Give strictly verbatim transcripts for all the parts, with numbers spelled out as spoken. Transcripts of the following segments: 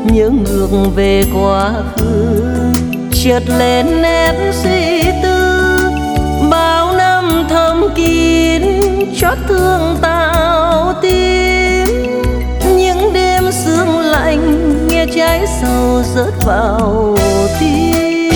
nhớ ngược về quá khứ, chợt lên nét suy tư. Bao năm thầm kín chót thương tao tim, những đêm sương lạnh nghe trái sầu rớt vào tim.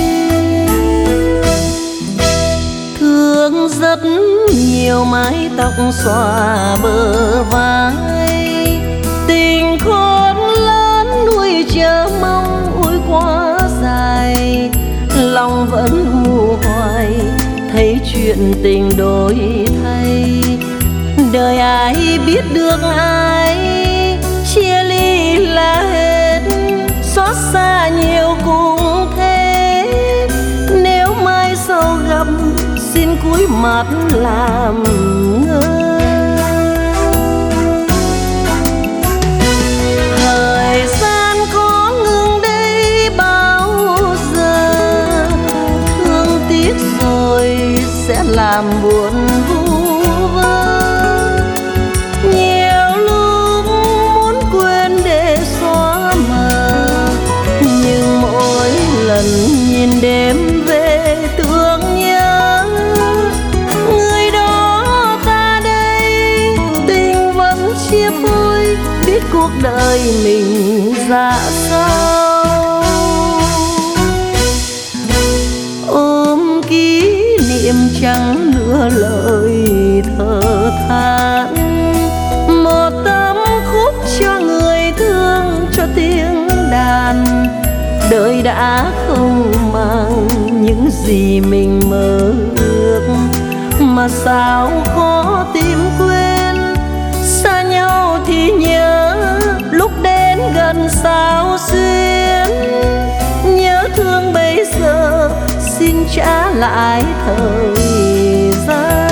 Thương rất nhiều mái tóc xòa bờ vai, tình khôn lớn nuôi chờ mong ôi quá dài. Lòng vẫn mù hoài thấy chuyện tình đổi thay, đời ai biết được ai chia ly là hết, xót xa nhiều cũng thế. Nếu mai sau gặp xin cúi mặt làm ngơ. Thời gian có ngừng đây bao giờ, thương tiếc rồi sẽ làm buồn vu vơ. Nhiều lúc muốn quên để xóa mờ, nhưng mỗi lần nhìn đêm về thương nhớ người đó ta đây. Tình vẫn chia phôi biết cuộc đời mình ra sao. Ôm kỷ niệm chẳng nửa lời thở than, một tấm khúc cho người thương cho tiếng đàn. Đời đã không mang những gì mình mơ ước, mà sao khó tìm quên. Xa nhau thì nhớ, lúc đến gần sao xuyên. Nhớ thương bây giờ xin trả lại thời gian.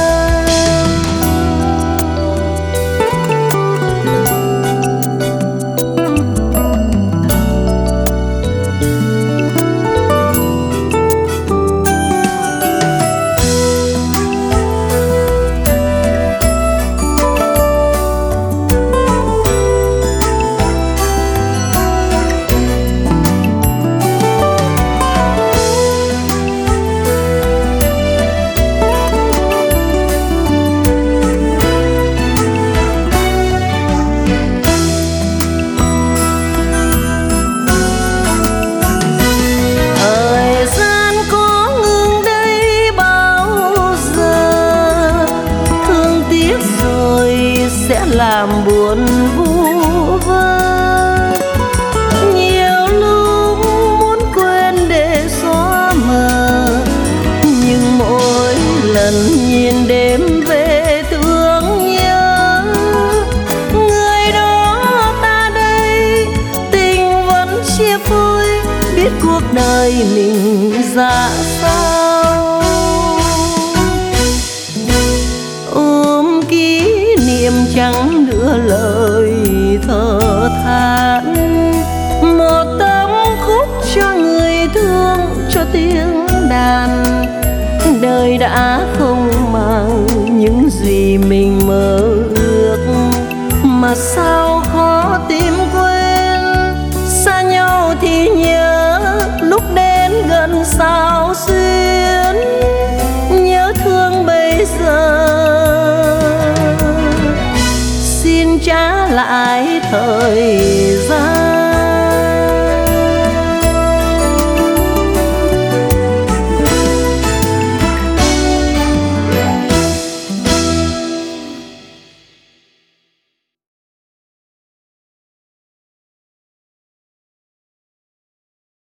Làm buồn vu vơ. Nhiều lúc muốn quên để xóa mờ, nhưng mỗi lần nhìn đêm về thương nhớ người đó ta đây. Tình vẫn chia phôi biết cuộc đời mình ra sao. Ôm kỷ niệm chẳng nửa lời thở than, một tấm khúc cho người thương cho tiếng đàn. Đời đã không mang những gì mình mơ ước, mà sao khó tìm quên. Xa nhau thì nhớ, lúc đến gần sao xuyên. Nhớ thương bây giờ trả lại thời